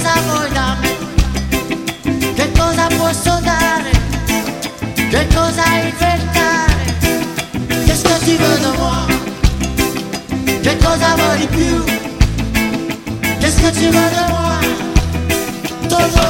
cosa vuoi da me? Che cosa posso dare? Che cosa inventare? Qu'est-ce que tu veux de moi? Che cosa vuoi di più? Qu'est-ce que tu veux de moi? Todo.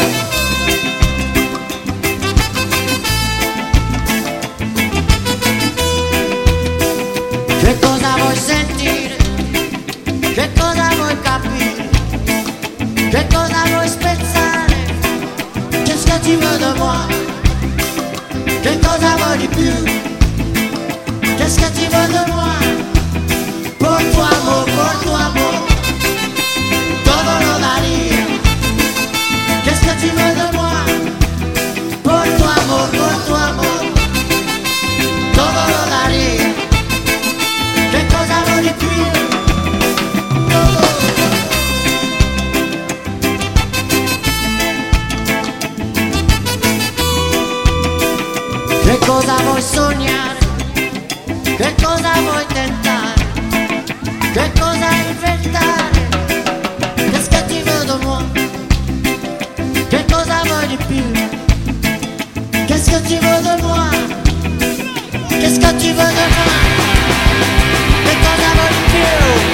Che cosa vuoi sentire? Che cosa vuoi capire? Che cosa vuoi spezzare? Qu'est-ce que tu veux de moi? Che cosa vuoi di più? Qu'est-ce que tu veux de moi? Por tu amor, todo lo daría. Qu'est-ce que tu veux de moi? Por tu amor, todo lo daría. Che cosa vuoi di più? Che cosa vuoi sognare? Che cosa vuoi tentare? Che cosa inventare? Qu'est-ce que tu veux de moi? Che cosa vuoi di più? Qu'est-ce que tu veux de moi? Qu'est-ce que tu veux de moi? Che cosa vuoi di più?